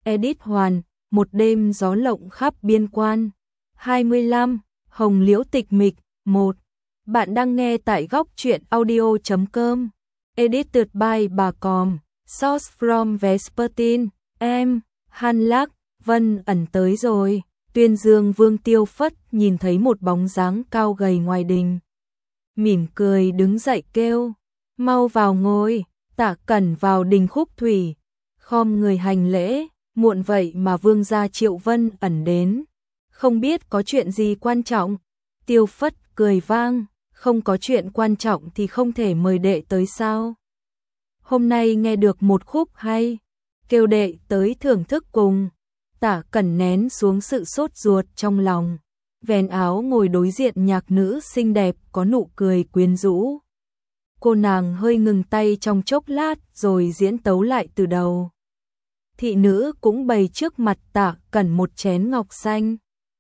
Edit Hoàn, một đêm gió lộng khắp biên quan. 25. Hồng Liễu tịch mịch. 1. Bạn đang nghe tại góc truyện audio.com. Edited by Bà Còm. Source from Vespertine. Em, Han Lắc, Vân ẩn tới rồi. Tuyên Dương Vương Tiêu Phất nhìn thấy một bóng dáng cao gầy ngoài đình. Mỉm cười đứng dậy kêu. Mau vào ngồi. Tạ Cẩn vào đình Khúc Thủy. Khom người hành lễ. Muộn vậy mà Vương gia Triệu Vân ẩn đến. Không biết có chuyện gì quan trọng. Tiêu Phất cười vang. Không có chuyện quan trọng thì không thể mời đệ tới sao? Hôm nay nghe được một khúc hay, kêu đệ tới thưởng thức cùng. Tạ Cẩn nén xuống sự sốt ruột trong lòng, vén áo ngồi đối diện nhạc nữ xinh đẹp có nụ cười quyến rũ. Cô nàng hơi ngừng tay trong chốc lát rồi diễn tấu lại từ đầu. Thị nữ cũng bày trước mặt Tạ Cẩn một chén ngọc xanh,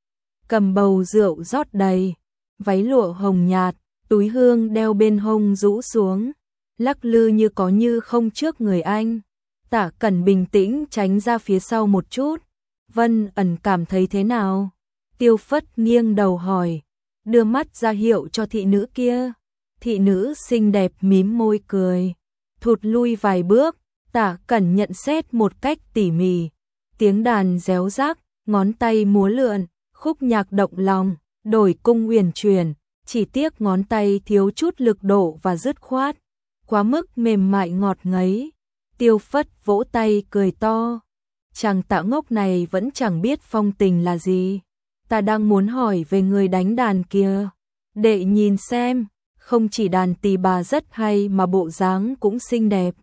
cầm bầu rượu rót đầy, váy lụa hồng nhạt, túi hương đeo bên hông rũ xuống, lắc lư như có như không trước người anh. Tạ Cẩn bình tĩnh tránh ra phía sau một chút. Vân ẩn cảm thấy thế nào? Tiêu Phất nghiêng đầu hỏi, đưa mắt ra hiệu cho thị nữ kia. Thị nữ xinh đẹp mím môi cười, thụt lui vài bước. Tạ Cẩn nhận xét một cách tỉ mỉ, tiếng đàn réo rác, ngón tay múa lượn, khúc nhạc động lòng, đổi cung uyển chuyển, chỉ tiếc ngón tay thiếu chút lực độ và dứt khoát, quá mức mềm mại ngọt ngấy. Tiêu Phất vỗ tay cười to, chàng Tạ ngốc này vẫn chẳng biết phong tình là gì. Ta đang muốn hỏi về người đánh đàn kia, đệ nhìn xem, không chỉ đàn tỳ bà rất hay mà bộ dáng cũng xinh đẹp.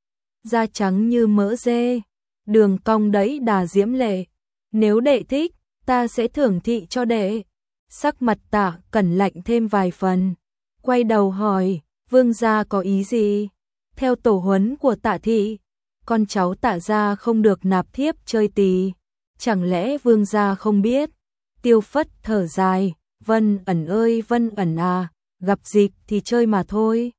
Da trắng như mỡ dê, đường cong đẫy đà diễm lệ. Nếu đệ thích, ta sẽ thưởng thị cho đệ. Sắc mặt Tạ Cẩn lạnh thêm vài phần, quay đầu hỏi, Vương gia có ý gì? Theo tổ huấn của Tạ thị, con cháu Tạ gia không được nạp thiếp chơi tỳ, chẳng lẽ Vương gia không biết? Tiêu Phất thở dài, Vân ẩn ơi Vân ẩn à, gặp dịp thì chơi mà thôi.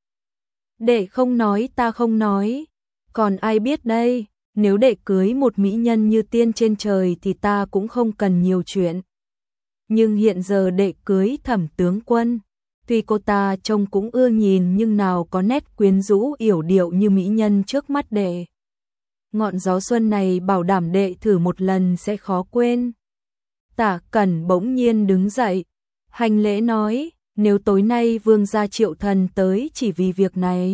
Đệ không nói ta không nói, còn ai biết đây, nếu đệ cưới một mỹ nhân như tiên trên trời thì ta cũng không cần nhiều chuyện. Nhưng hiện giờ đệ cưới Thẩm tướng quân, tuy cô ta trông cũng ưa nhìn nhưng nào có nét quyến rũ yểu điệu như mỹ nhân trước mắt đệ. Ngọn gió xuân này bảo đảm đệ thử một lần sẽ khó quên. Tạ Cẩn bỗng nhiên đứng dậy, hành lễ nói, nếu tối nay Vương gia Triệu thần tới chỉ vì việc này,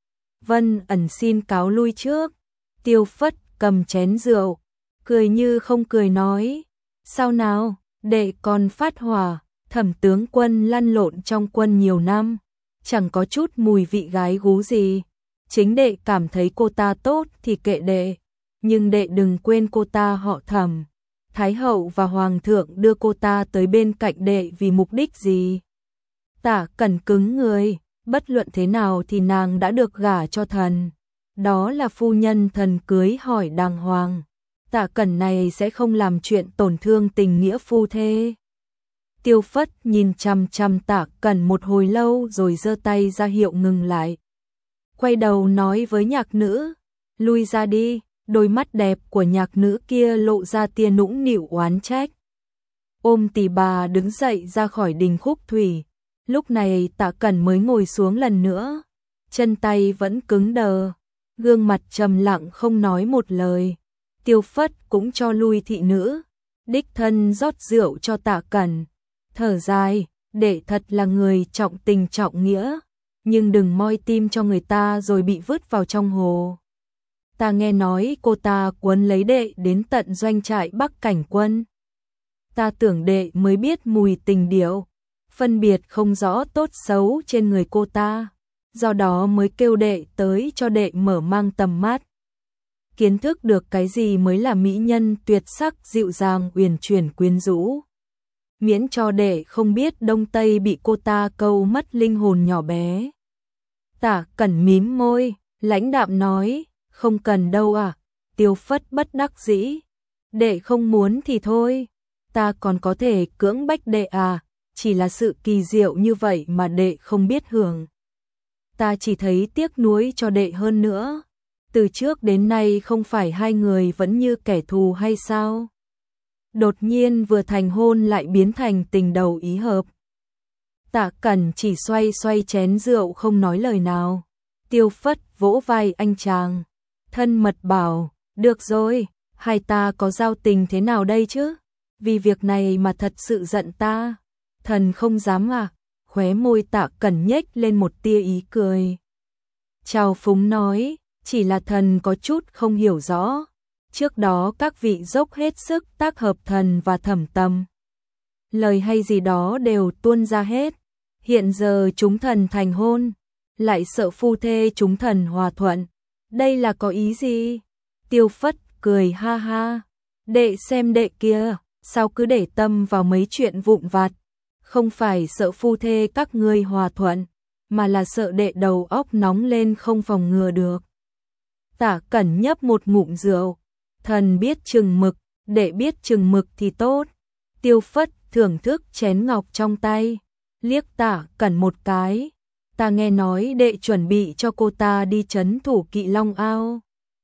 Vân ẩn xin cáo lui trước. Tiêu Phất cầm chén rượu, cười như không cười nói, sao nào, đệ còn phát hỏa. Thẩm tướng quân lăn lộn trong quân nhiều năm, chẳng có chút mùi vị gái gú gì. Chính đệ cảm thấy cô ta tốt thì kệ đệ, nhưng đệ đừng quên cô ta họ Thẩm. Thái hậu và hoàng thượng đưa cô ta tới bên cạnh đệ vì mục đích gì? Tạ Cẩn cứng người, bất luận thế nào thì nàng đã được gả cho thần. Đó là phu nhân thần cưới hỏi đàng hoàng. Tạ Cẩn này sẽ không làm chuyện tổn thương tình nghĩa phu thê. Tiêu Phất nhìn chằm chằm Tạ Cẩn một hồi lâu rồi giơ tay ra hiệu ngừng lại. Quay đầu nói với nhạc nữ, lui ra đi. Đôi mắt đẹp của nhạc nữ kia lộ ra tia nũng nịu oán trách. Ôm tỳ bà đứng dậy ra khỏi đình Khúc Thủy. Lúc này Tạ Cẩn mới ngồi xuống lần nữa, chân tay vẫn cứng đờ, gương mặt trầm lặng không nói một lời. Tiêu Phất cũng cho lui thị nữ, đích thân rót rượu cho Tạ Cẩn, thở dài, đệ thật là người trọng tình trọng nghĩa, nhưng đừng moi tim cho người ta rồi bị vứt vào trong hồ. Ta nghe nói cô ta cuốn lấy đệ đến tận doanh trại Bắc Cảnh quân. Ta tưởng đệ mới biết mùi tình điệu, phân biệt không rõ tốt xấu trên người cô ta, do đó mới kêu đệ tới cho đệ mở mang tầm mắt. Kiến thức được cái gì mới là mỹ nhân tuyệt sắc dịu dàng uyển chuyển quyến rũ. Miễn cho đệ không biết Đông Tây bị cô ta câu mất linh hồn nhỏ bé. Tạ Cẩn mím môi, lãnh đạm nói, không cần đâu à. Tiêu Phất bất đắc dĩ, đệ không muốn thì thôi, ta còn có thể cưỡng bách đệ à, chỉ là sự kỳ diệu như vậy mà đệ không biết hưởng. Ta chỉ thấy tiếc nuối cho đệ hơn nữa. từ trước đến nay không phải hai người vẫn như kẻ thù hay sao? Đột nhiên vừa thành hôn lại biến thành tình đầu ý hợp. Tạ Cẩn chỉ xoay xoay chén rượu không nói lời nào. Tiêu Phất vỗ vai anh chàng, thân mật bảo, được rồi, hai ta có giao tình thế nào đây chứ? Vì việc này mà thật sự giận ta. Thần không dám à? Khóe môi Tạ Cẩn nhếch lên một tia ý cười. Trào phúng nói, chỉ là thần có chút không hiểu rõ. Trước đó các vị dốc hết sức tác hợp thần và Thẩm Tâm. Lời hay gì đó đều tuôn ra hết. Hiện giờ chúng thần thành hôn, lại sợ phu thê chúng thần hòa thuận. Đây là có ý gì? Tiêu Phất cười ha ha. Đệ xem đệ kia, sao cứ để tâm vào mấy chuyện vụn vặt. Không phải sợ phu thê các ngươi hòa thuận, mà là sợ đệ đầu óc nóng lên không phòng ngừa được. Tạ Cẩn nhấp một ngụm rượu. Thần biết chừng mực, đệ biết chừng mực thì tốt. Tiêu Phất thưởng thức chén ngọc trong tay, liếc Tạ Cẩn một cái. Ta nghe nói đệ chuẩn bị cho cô ta đi trấn thủ Kỵ Long Ao.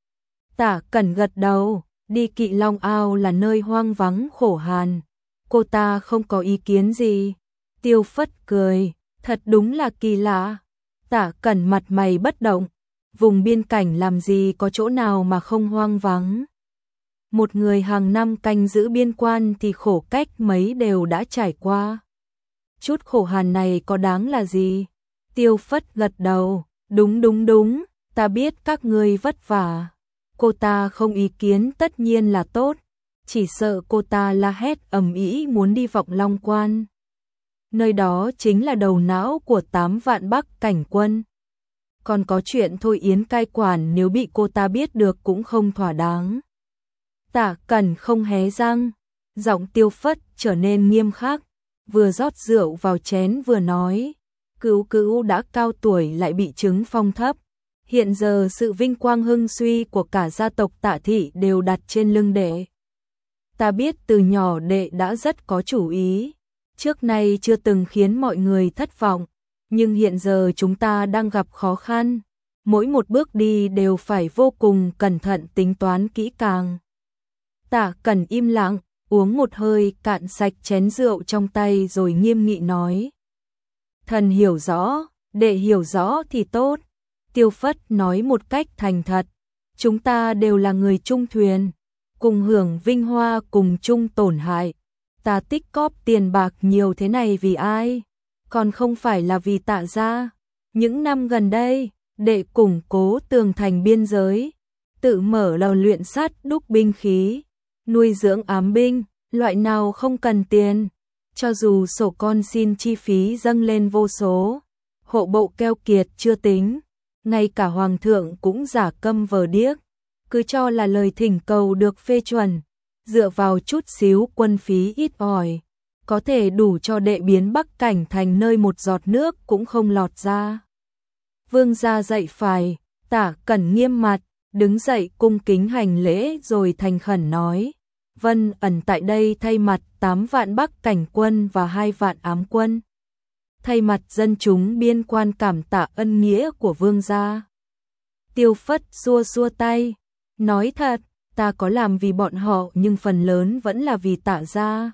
Tạ Cẩn gật đầu, đi Kỵ Long Ao là nơi hoang vắng khổ hàn. Cô ta không có ý kiến gì. Tiêu Phất cười, thật đúng là kỳ lạ. Tạ Cẩn mặt mày bất động, vùng biên cảnh làm gì có chỗ nào mà không hoang vắng. Một người hàng năm canh giữ biên quan thì khổ cách mấy đều đã trải qua. Chút khổ hàn này có đáng là gì? Tiêu Phất gật đầu, đúng, ta biết các ngươi vất vả. Cô ta không ý kiến tất nhiên là tốt, chỉ sợ cô ta la hét ầm ĩ muốn đi Vọng Long Quan. Nơi đó chính là đầu não của 8 vạn Bắc cảnh quân. Còn có chuyện Thôi Yến cai quản nếu bị cô ta biết được cũng không thỏa đáng. Tạ Cẩn không hé răng, giọng Tiêu Phất trở nên nghiêm khắc, vừa rót rượu vào chén vừa nói, Cữu đã cao tuổi lại bị chứng phong thấp, hiện giờ sự vinh quang hưng suy của cả gia tộc Tạ thị đều đặt trên lưng đệ. Ta biết từ nhỏ đệ đã rất có chủ ý, trước nay chưa từng khiến mọi người thất vọng, nhưng hiện giờ chúng ta đang gặp khó khăn, mỗi một bước đi đều phải vô cùng cẩn thận tính toán kỹ càng. Tạ Cẩn im lặng, uống một hơi cạn sạch chén rượu trong tay rồi nghiêm nghị nói. Thần hiểu rõ, đệ hiểu rõ thì tốt. Tiêu Phất nói một cách thành thật. Chúng ta đều là người chung thuyền, cùng hưởng vinh hoa cùng chung tổn hại. Ta tích cóp tiền bạc nhiều thế này vì ai? Còn không phải là vì Tạ gia. Những năm gần đây, đệ củng cố tường thành biên giới, tự mở lò luyện sắt đúc binh khí, nuôi dưỡng ám binh, loại nào không cần tiền. Cho dù sổ con xin chi phí dâng lên vô số, hộ bộ keo kiệt chưa tính, ngay cả hoàng thượng cũng giả câm vờ điếc, cứ cho là lời thỉnh cầu được phê chuẩn, dựa vào chút xíu quân phí ít ỏi, có thể đủ cho đệ biến Bắc cảnh thành nơi một giọt nước cũng không lọt ra. Vương gia dạy phải, Tạ Cẩn nghiêm mặt, đứng dậy cung kính hành lễ rồi thành khẩn nói. Vân ẩn tại đây thay mặt 8 vạn Bắc cảnh quân và 2 vạn ám quân. Thay mặt dân chúng biên quan cảm tạ ân nghĩa của vương gia. Tiêu Phất xua xua tay, nói thật, ta có làm vì bọn họ nhưng phần lớn vẫn là vì Tạ gia.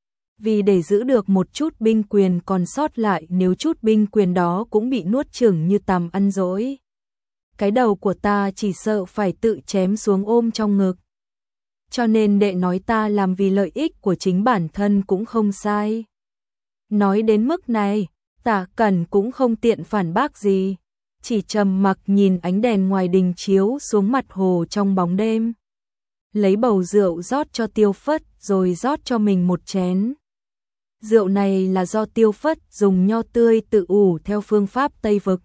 Vì để giữ được một chút binh quyền còn sót lại nếu chút binh quyền đó cũng bị nuốt chửng như tằm ăn dỗi. Cái đầu của ta chỉ sợ phải tự chém xuống ôm trong ngực. Cho nên đệ nói ta làm vì lợi ích của chính bản thân cũng không sai. Nói đến mức này, Tạ Cẩn cũng không tiện phản bác gì, chỉ trầm mặc nhìn ánh đèn ngoài đình chiếu xuống mặt hồ trong bóng đêm. Lấy bầu rượu rót cho Tiêu Phất rồi rót cho mình một chén. Rượu này là do Tiêu Phất dùng nho tươi tự ủ theo phương pháp Tây Vực.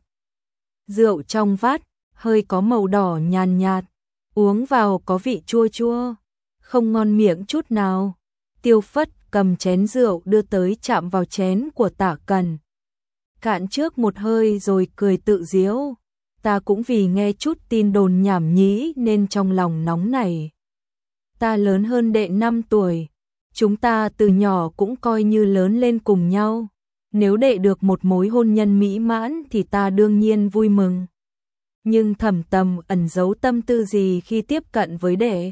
Rượu trong vát, hơi có màu đỏ nhàn nhạt, uống vào có vị chua chua, không ngon miệng chút nào. Tiêu Phất cầm chén rượu đưa tới chạm vào chén của Tạ Cẩn. Cạn trước một hơi rồi cười tự giễu. Ta cũng vì nghe chút tin đồn nhảm nhí nên trong lòng nóng này. Ta lớn hơn đệ 5 tuổi. Chúng ta từ nhỏ cũng coi như lớn lên cùng nhau. Nếu đệ được một mối hôn nhân mỹ mãn thì ta đương nhiên vui mừng. nhưng thầm tầm ẩn giấu tâm tư gì khi tiếp cận với đệ.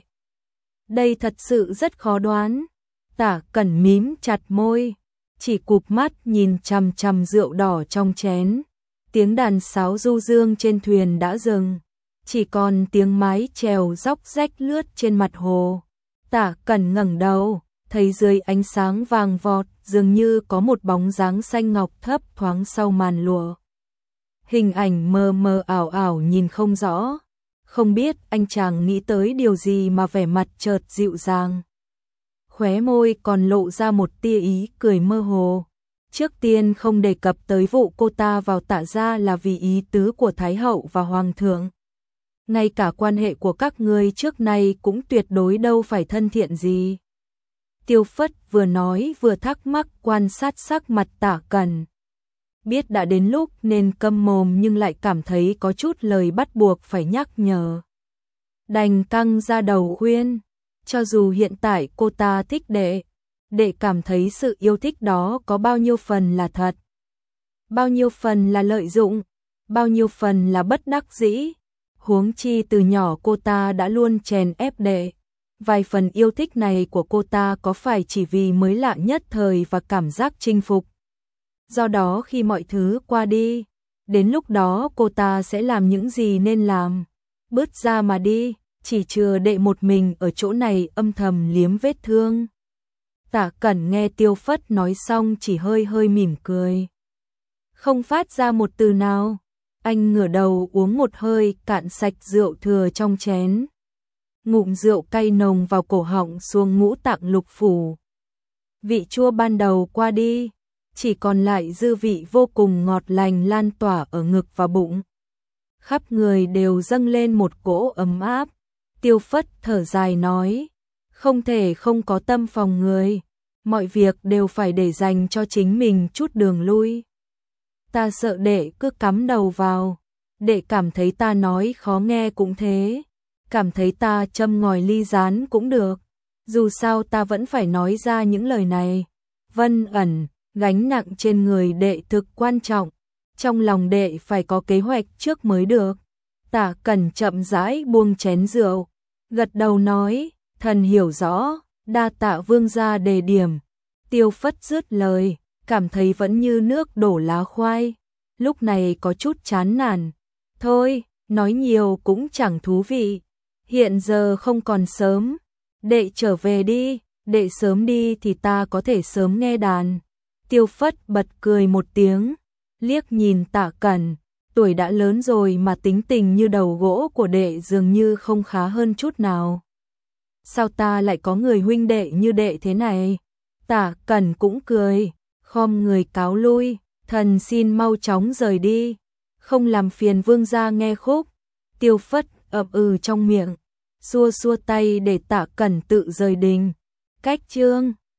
Đây thật sự rất khó đoán. Tả Cẩn mím chặt môi, chỉ cụp mắt nhìn chằm chằm rượu đỏ trong chén. Tiếng đàn sáo du dương trên thuyền đã dừng, chỉ còn tiếng mái chèo róc rách lướt trên mặt hồ. Tả Cẩn ngẩng đầu, thấy dưới ánh sáng vàng vọt dường như có một bóng dáng xanh ngọc thấp thoáng sau màn lụa. Hình ảnh mờ mờ ảo ảo nhìn không rõ, không biết anh chàng nghĩ tới điều gì mà vẻ mặt chợt dịu dàng. Khóe môi còn lộ ra một tia ý cười mơ hồ. Trước tiên không đề cập tới vụ cô ta vào Tạ gia là vì ý tứ của Thái hậu và Hoàng thượng. Ngay cả quan hệ của các ngươi trước nay cũng tuyệt đối đâu phải thân thiện gì. Tiêu Phất vừa nói vừa thắc mắc quan sát sắc mặt Tả Cẩn. Biết đã đến lúc nên câm mồm nhưng lại cảm thấy có chút lời bắt buộc phải nhắc nhở. Đành căng ra đầu khuyên, cho dù hiện tại cô ta thích đệ cảm thấy sự yêu thích đó có bao nhiêu phần là thật, bao nhiêu phần là lợi dụng, bao nhiêu phần là bất đắc dĩ. Huống chi từ nhỏ cô ta đã luôn chèn ép đệ. Vài phần yêu thích này của cô ta có phải chỉ vì mới lạ nhất thời và cảm giác chinh phục. Do đó khi mọi thứ qua đi, đến lúc đó cô ta sẽ làm những gì nên làm. Bứt ra mà đi, chỉ chừa đệ một mình ở chỗ này âm thầm liếm vết thương. Tả Cẩn nghe Tiêu Phất nói xong chỉ hơi hơi mỉm cười, không phát ra một từ nào. Anh ngửa đầu uống một hơi cạn sạch rượu thừa trong chén. Ngụm rượu cay nồng vào cổ họng xuống ngũ tạng lục phủ. Vị chua ban đầu qua đi, chỉ còn lại dư vị vô cùng ngọt lành lan tỏa ở ngực và bụng. Khắp người đều dâng lên một cỗ ấm áp. Tiêu Phất thở dài nói, không thể không có tâm phòng người, mọi việc đều phải để dành cho chính mình chút đường lui. Ta sợ đệ cứ cắm đầu vào, đệ cảm thấy ta nói khó nghe cũng thế, cảm thấy ta châm ngòi ly gián cũng được, dù sao ta vẫn phải nói ra những lời này. Vân ẩn, gánh nặng trên người đệ thực quan trọng, trong lòng đệ phải có kế hoạch trước mới được. Tả Cẩn chậm rãi buông chén rượu, gật đầu nói, thần hiểu rõ, đa tạ vương gia đề điểm. Tiêu Phất dứt lời, cảm thấy vẫn như nước đổ lá khoai, lúc này có chút chán nản. Thôi, nói nhiều cũng chẳng thú vị, hiện giờ không còn sớm, đệ trở về đi, đệ sớm đi thì ta có thể sớm nghe đàn. Tiêu Phất bật cười một tiếng, liếc nhìn Tả Cẩn, tuổi đã lớn rồi mà tính tình như đầu gỗ của đệ dường như không khá hơn chút nào. Sao ta lại có người huynh đệ như đệ thế này? Tả Cẩn cũng cười, khom người cáo lui, thần xin mau chóng rời đi, không làm phiền vương gia nghe khúc. Tiêu Phất ậm trong miệng, xua xua tay để Tả Cẩn tự rời đình. Cách chương